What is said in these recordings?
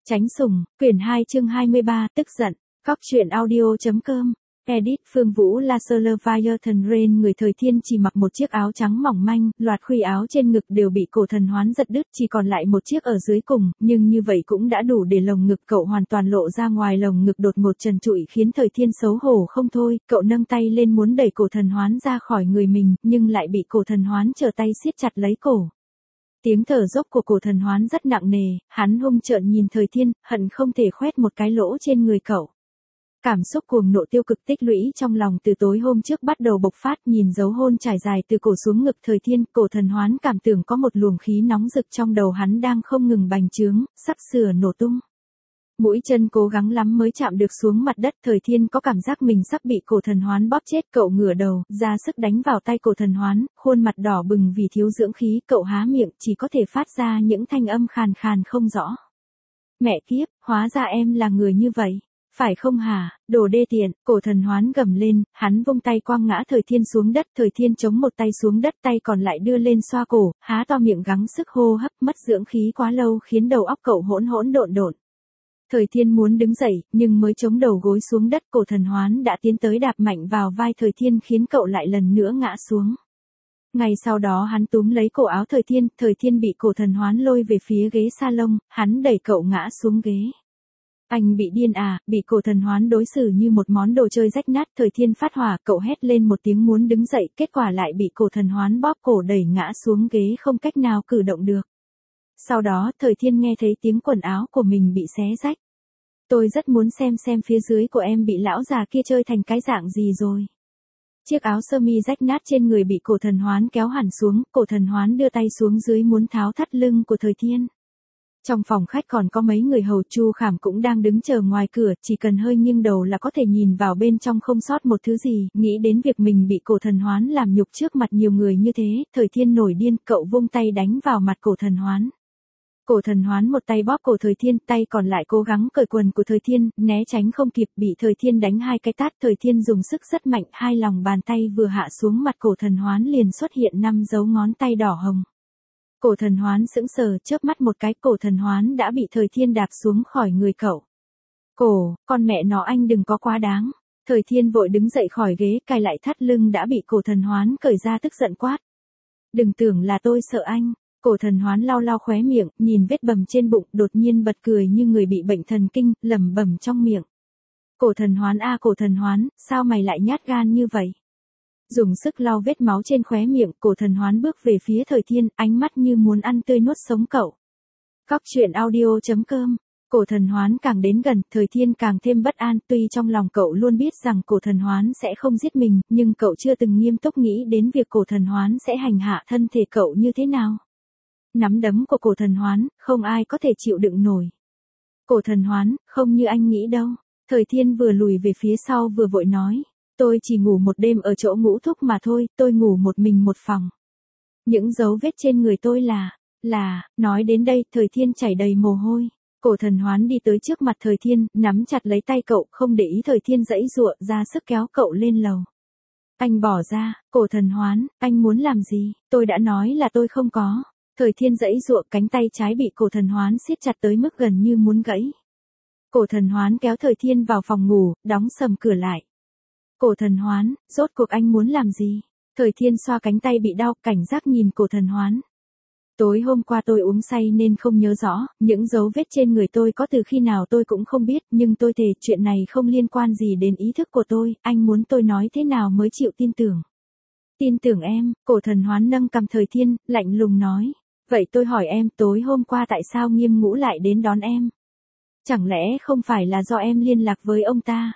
Tránh sủng, quyển 2 chương 23, tức giận. Góc truyện audio.com. Edit Phương Vũ La Leviathan Rain. Người thời thiên chỉ mặc một chiếc áo trắng mỏng manh, loạt khuy áo trên ngực đều bị cổ thần hoán giật đứt, chỉ còn lại một chiếc ở dưới cùng, nhưng như vậy cũng đã đủ để lồng ngực cậu hoàn toàn lộ ra ngoài. Lồng ngực đột ngột trần trụi khiến thời thiên xấu hổ không thôi, cậu nâng tay lên muốn đẩy cổ thần hoán ra khỏi người mình, nhưng lại bị cổ thần hoán trở tay siết chặt lấy cổ. Tiếng thở dốc của cổ thần hoán rất nặng nề, hắn hung trợn nhìn thời thiên, hận không thể khoét một cái lỗ trên người cậu. Cảm xúc cuồng nộ tiêu cực tích lũy trong lòng từ tối hôm trước bắt đầu bộc phát, nhìn dấu hôn trải dài từ cổ xuống ngực thời thiên, cổ thần hoán cảm tưởng có một luồng khí nóng rực trong đầu hắn đang không ngừng bành trướng, sắp sửa nổ tung. Mũi chân cố gắng lắm mới chạm được xuống mặt đất, thời thiên có cảm giác mình sắp bị cổ thần hoán bóp chết, cậu ngửa đầu, ra sức đánh vào tay cổ thần hoán, khuôn mặt đỏ bừng vì thiếu dưỡng khí, cậu há miệng chỉ có thể phát ra những thanh âm khàn khàn không rõ. Mẹ kiếp, hóa ra em là người như vậy. Phải không hả, đồ đê tiện, cổ thần hoán gầm lên, hắn vung tay quăng ngã thời thiên xuống đất, thời thiên chống một tay xuống đất, tay còn lại đưa lên xoa cổ, há to miệng gắng sức hô hấp, mất dưỡng khí quá lâu khiến đầu óc cậu hỗn độn. Thời thiên muốn đứng dậy, nhưng mới chống đầu gối xuống đất, cổ thần hoán đã tiến tới đạp mạnh vào vai thời thiên khiến cậu lại lần nữa ngã xuống. Ngay sau đó hắn túm lấy cổ áo thời thiên bị cổ thần hoán lôi về phía ghế salon, hắn đẩy cậu ngã xuống ghế. Anh bị điên à, bị cổ thần hoán đối xử như một món đồ chơi rách nát, thời thiên phát hỏa, cậu hét lên một tiếng muốn đứng dậy, kết quả lại bị cổ thần hoán bóp cổ đẩy ngã xuống ghế không cách nào cử động được. Sau đó, thời thiên nghe thấy tiếng quần áo của mình bị xé rách. Tôi rất muốn xem phía dưới của em bị lão già kia chơi thành cái dạng gì rồi. Chiếc áo sơ mi rách nát trên người bị cổ thần hoán kéo hẳn xuống, cổ thần hoán đưa tay xuống dưới muốn tháo thắt lưng của thời thiên. Trong phòng khách còn có mấy người hầu, Chu Khảm cũng đang đứng chờ ngoài cửa, chỉ cần hơi nghiêng đầu là có thể nhìn vào bên trong không sót một thứ gì, nghĩ đến việc mình bị cổ thần hoán làm nhục trước mặt nhiều người như thế, thời thiên nổi điên, cậu vung tay đánh vào mặt cổ thần hoán. Cổ thần hoán một tay bóp cổ thời thiên, tay còn lại cố gắng cởi quần của thời thiên, né tránh không kịp, bị thời thiên đánh hai cái tát, thời thiên dùng sức rất mạnh, hai lòng bàn tay vừa hạ xuống mặt cổ thần hoán liền xuất hiện 5 dấu ngón tay đỏ hồng. Cổ thần hoán sững sờ, chớp mắt một cái, cổ thần hoán đã bị thời thiên đạp xuống khỏi người cậu. Con mẹ nó anh đừng có quá đáng. Thời thiên vội đứng dậy khỏi ghế, cài lại thắt lưng đã bị cổ thần hoán cởi ra, tức giận quát. Đừng tưởng là tôi sợ anh. Cổ thần hoán lau khóe miệng, nhìn vết bầm trên bụng, đột nhiên bật cười như người bị bệnh thần kinh, lẩm bẩm trong miệng. Cổ thần hoán à, cổ thần hoán, sao mày lại nhát gan như vậy? Dùng sức lau vết máu trên khóe miệng, cổ thần hoán bước về phía thời thiên, ánh mắt như muốn ăn tươi nuốt sống cậu. Góc truyện audio.com. Cổ thần hoán càng đến gần, thời thiên càng thêm bất an, tuy trong lòng cậu luôn biết rằng cổ thần hoán sẽ không giết mình, nhưng cậu chưa từng nghiêm túc nghĩ đến việc cổ thần hoán sẽ hành hạ thân thể cậu như thế nào. Nắm đấm của cổ thần hoán, không ai có thể chịu đựng nổi. Cổ thần hoán, không như anh nghĩ đâu. Thời thiên vừa lùi về phía sau vừa vội nói. Tôi chỉ ngủ một đêm ở chỗ ngũ thúc mà thôi, tôi ngủ một mình một phòng. Những dấu vết trên người tôi nói đến đây, thời thiên chảy đầy mồ hôi. Cổ thần hoán đi tới trước mặt thời thiên, nắm chặt lấy tay cậu, không để ý thời thiên giãy giụa, ra sức kéo cậu lên lầu. Anh bỏ ra, cổ thần hoán, anh muốn làm gì, tôi đã nói là tôi không có. Thời thiên giãy giụa, cánh tay trái bị cổ thần hoán siết chặt tới mức gần như muốn gãy. Cổ thần hoán kéo thời thiên vào phòng ngủ, đóng sầm cửa lại. Cổ thần hoán, rốt cuộc anh muốn làm gì? Thời thiên xoa cánh tay bị đau, cảnh giác nhìn cổ thần hoán. Tối hôm qua tôi uống say nên không nhớ rõ, những dấu vết trên người tôi có từ khi nào tôi cũng không biết, nhưng tôi thề chuyện này không liên quan gì đến ý thức của tôi, anh muốn tôi nói thế nào mới chịu tin tưởng? Tin tưởng em, cổ thần hoán nâng cằm thời thiên, lạnh lùng nói. Vậy tôi hỏi em, tối hôm qua tại sao Nghiêm Ngũ lại đến đón em? Chẳng lẽ không phải là do em liên lạc với ông ta?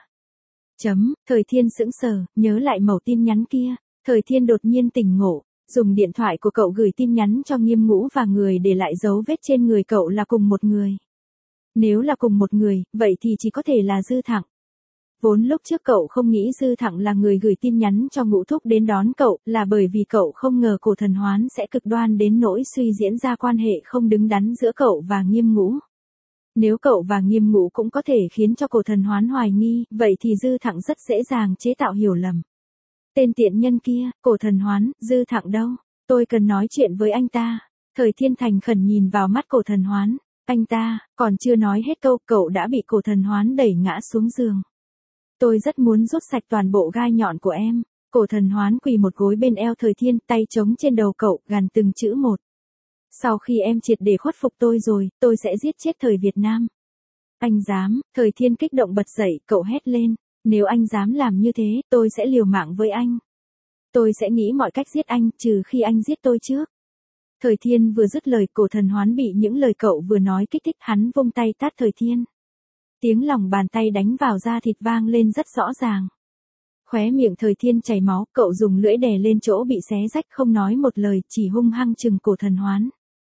Thời thiên sững sờ, nhớ lại mẩu tin nhắn kia. Thời thiên đột nhiên tỉnh ngộ, dùng điện thoại của cậu gửi tin nhắn cho Nghiêm Ngũ và người để lại dấu vết trên người cậu là cùng một người. Nếu là cùng một người, vậy thì chỉ có thể là Dư Thặng. Vốn lúc trước cậu không nghĩ Dư Thặng là người gửi tin nhắn cho Ngũ thúc đến đón cậu, là bởi vì cậu không ngờ cổ thần hoán sẽ cực đoan đến nỗi suy diễn ra quan hệ không đứng đắn giữa cậu và Nghiêm Ngũ. Nếu cậu và Nghiêm Ngũ cũng có thể khiến cho cổ thần hoán hoài nghi, vậy thì Dư Thặng rất dễ dàng chế tạo hiểu lầm. Tên tiện nhân kia, cổ thần hoán, Dư Thặng đâu? Tôi cần nói chuyện với anh ta. Thời thiên thành khẩn nhìn vào mắt cổ thần hoán. Anh ta, còn chưa nói hết câu, cậu đã bị cổ thần hoán đẩy ngã xuống giường. Tôi rất muốn rút sạch toàn bộ gai nhọn của em. Cổ thần hoán quỳ một gối bên eo Thời Thiên, tay trống trên đầu cậu, gằn từng chữ một. Sau khi em triệt để khuất phục tôi rồi, tôi sẽ giết chết thời Việt Nam. Anh dám, Thời Thiên kích động bật dậy, cậu hét lên. Nếu anh dám làm như thế, tôi sẽ liều mạng với anh. Tôi sẽ nghĩ mọi cách giết anh, trừ khi anh giết tôi trước. Thời Thiên vừa dứt lời, cổ thần hoán bị những lời cậu vừa nói kích thích, hắn vung tay tát Thời Thiên. Tiếng lòng bàn tay đánh vào da thịt vang lên rất rõ ràng. Khóe miệng Thời Thiên chảy máu, cậu dùng lưỡi đè lên chỗ bị xé rách, không nói một lời, chỉ hung hăng chừng cổ thần hoán.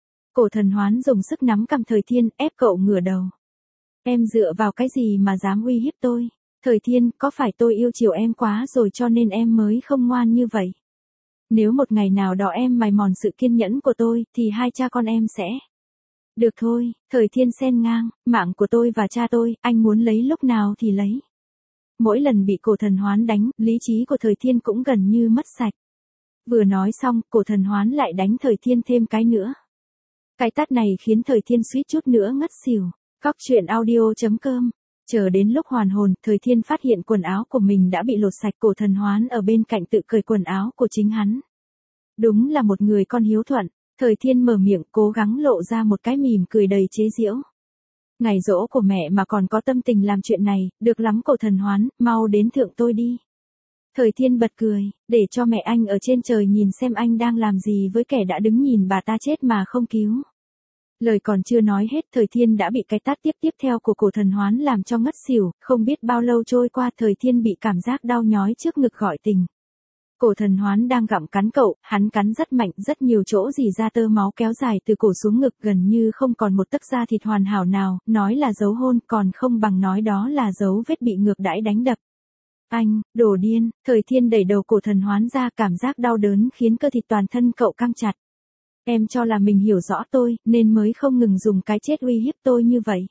Cổ thần hoán dùng sức nắm cằm Thời Thiên, ép cậu ngửa đầu. Em dựa vào cái gì mà dám uy hiếp tôi? Thời Thiên, có phải tôi yêu chiều em quá rồi cho nên em mới không ngoan như vậy? Nếu một ngày nào đó em mài mòn sự kiên nhẫn của tôi, thì hai cha con em sẽ... Được thôi, Thời Thiên xen ngang, mạng của tôi và cha tôi, anh muốn lấy lúc nào thì lấy. Mỗi lần bị cổ thần hoán đánh, lý trí của Thời Thiên cũng gần như mất sạch. Vừa nói xong, cổ thần hoán lại đánh Thời Thiên thêm cái nữa. Cái tát này khiến Thời Thiên suýt chút nữa ngất xỉu. Cóc truyện audio.com. Chờ đến lúc hoàn hồn, Thời Thiên phát hiện quần áo của mình đã bị lột sạch, cổ thần hoán ở bên cạnh tự cởi quần áo của chính hắn. Đúng là một người con hiếu thuận. Thời Thiên mở miệng, cố gắng lộ ra một cái mỉm cười đầy chế giễu. Ngày giỗ của mẹ mà còn có tâm tình làm chuyện này, được lắm cổ thần hoán, mau đến thượng tôi đi. Thời Thiên bật cười, để cho mẹ anh ở trên trời nhìn xem anh đang làm gì với kẻ đã đứng nhìn bà ta chết mà không cứu. Lời còn chưa nói hết, Thời Thiên đã bị cái tát tiếp theo của cổ thần hoán làm cho ngất xỉu, không biết bao lâu trôi qua, Thời Thiên bị cảm giác đau nhói trước ngực gọi tình. Cổ thần hoán đang gặm cắn cậu, hắn cắn rất mạnh, rất nhiều chỗ rỉ ra tơ máu kéo dài từ cổ xuống ngực, gần như không còn một tấc da thịt hoàn hảo nào, nói là dấu hôn, còn không bằng nói đó là dấu vết bị ngược đãi đánh đập. Anh, đồ điên, Thời Thiên đẩy đầu cổ thần hoán ra, cảm giác đau đớn khiến cơ thịt toàn thân cậu căng chặt. Em cho là mình hiểu rõ tôi, nên mới không ngừng dùng cái chết uy hiếp tôi như vậy.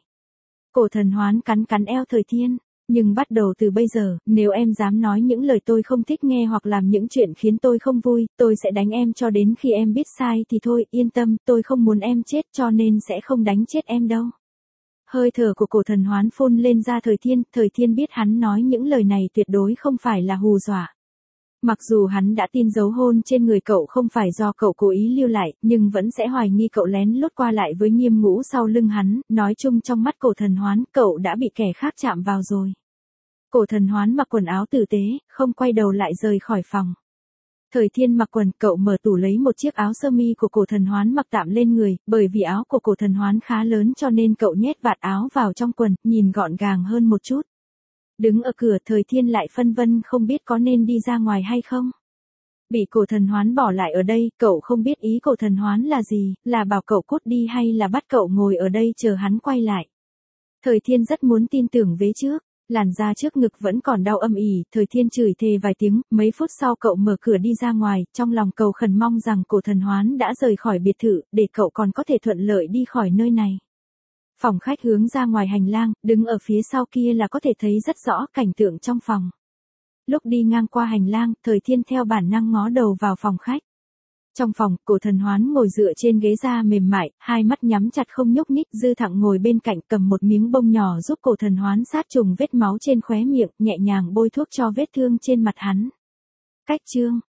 Cổ thần hoán cắn eo Thời Thiên. Nhưng bắt đầu từ bây giờ, nếu em dám nói những lời tôi không thích nghe hoặc làm những chuyện khiến tôi không vui, tôi sẽ đánh em cho đến khi em biết sai thì thôi, yên tâm, tôi không muốn em chết cho nên sẽ không đánh chết em đâu. Hơi thở của cổ thần hoán phun lên da Thời Thiên biết hắn nói những lời này tuyệt đối không phải là hù dọa. Mặc dù hắn đã tin dấu hôn trên người cậu không phải do cậu cố ý lưu lại, nhưng vẫn sẽ hoài nghi cậu lén lút qua lại với Nghiêm Ngũ sau lưng hắn, nói chung trong mắt cổ thần hoán, cậu đã bị kẻ khác chạm vào rồi. Cổ thần hoán mặc quần áo tử tế, không quay đầu lại rời khỏi phòng. Thời Thiên mặc quần, cậu mở tủ lấy một chiếc áo sơ mi của cổ thần hoán mặc tạm lên người, bởi vì áo của cổ thần hoán khá lớn cho nên cậu nhét vạt áo vào trong quần, nhìn gọn gàng hơn một chút. Đứng ở cửa, Thời Thiên lại phân vân không biết có nên đi ra ngoài hay không. Bị cổ thần hoán bỏ lại ở đây, cậu không biết ý cổ thần hoán là gì, là bảo cậu cút đi hay là bắt cậu ngồi ở đây chờ hắn quay lại. Thời Thiên rất muốn tin tưởng vế trước, làn da trước ngực vẫn còn đau âm ỉ, Thời Thiên chửi thề vài tiếng, mấy phút sau cậu mở cửa đi ra ngoài, trong lòng cầu khẩn mong rằng cổ thần hoán đã rời khỏi biệt thự, để cậu còn có thể thuận lợi đi khỏi nơi này. Phòng khách hướng ra ngoài hành lang, đứng ở phía sau kia là có thể thấy rất rõ cảnh tượng trong phòng. Lúc đi ngang qua hành lang, Thời Thiên theo bản năng ngó đầu vào phòng khách. Trong phòng, cổ thần hoán ngồi dựa trên ghế da mềm mại, hai mắt nhắm chặt không nhúc nhích, Dư Thặng ngồi bên cạnh cầm một miếng bông nhỏ giúp cổ thần hoán sát trùng vết máu trên khóe miệng, nhẹ nhàng bôi thuốc cho vết thương trên mặt hắn. Cách chương